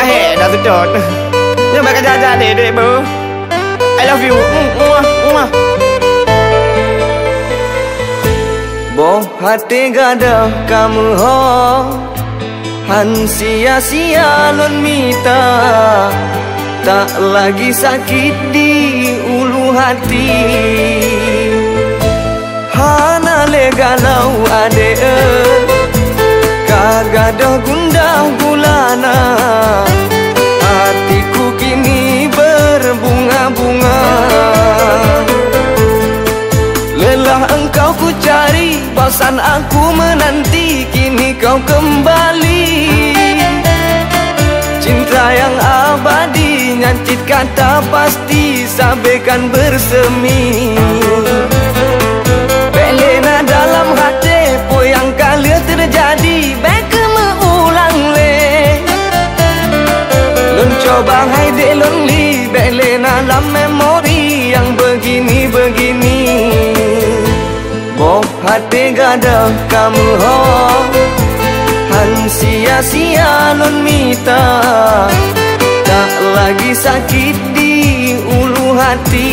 hek dah sedot. Dia makan jajan dek bro. I love you. Boh hati gadah kamu ho, han sia-sia lon mita, tak lagi sakit di ulu hati. Hana le galau ade kagadah gundah gulana, hatiku kini berbunga-bunga. Lelah engkau ku cari, bosan aku menanti, kini kau kembali. Cinta yang abadi, nyancit kata pasti, sampaikan bersemi. Belena dalam hati, po yang kali terjadi, beka mengulang le. Lon coba hai de lonely, belena dalam memori yang begini-begini. Boh hati gadah kamu ho, han sia-sia non mita, tak lagi sakit di ulu hati.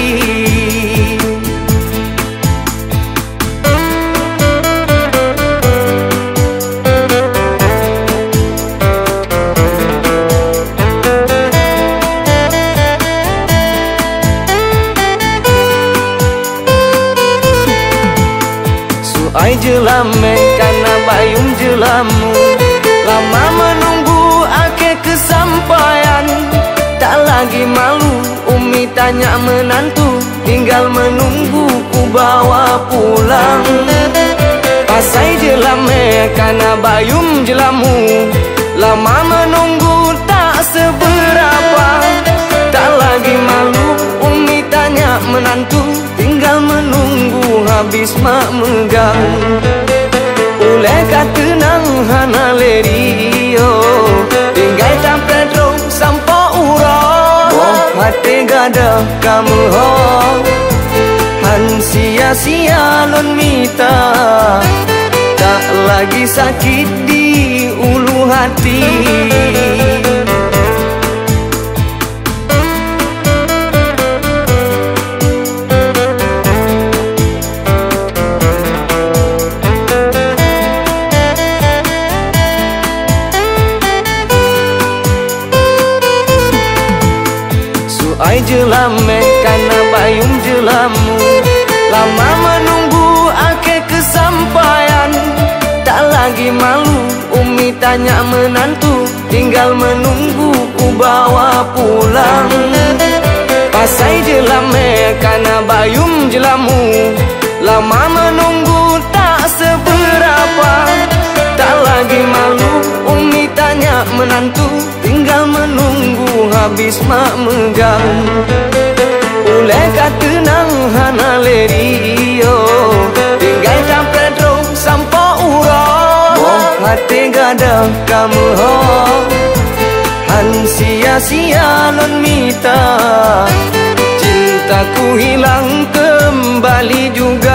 Ai jelame karena bayung jelamu, lama menunggu akhir kesampaian. Tak lagi malu umi tanya menantu, tinggal menunggu ku bawa pulang. Pasai jelame karena bayung jelamu, lama menunggu tak seberapa. Tak lagi malu umi tanya menantu, tinggal menunggu habis mak megang. Ule katenang hana lerio, tinggal sampai drong sampo urang. Boh hati gadah kamu ho, han sia-sia lon mita, tak lagi sakit di ulu hati. Ai jelame karena bayung jelamu, lama menunggu akhir kesampaian. Tak lagi malu umi tanya menantu, tinggal menunggu ku bawa pulang. Pasai jelame karena bayung jelamu, lama menunggu tak seberapa. Tak lagi malu umi tanya menantu, tinggal menunggu habis mak megang. Ule katenang hana lerio, tinggal sampai drong sampo urang. Boh hati gadah kamu ho, han sia-sia lon mita, cintaku hilang kembali juga.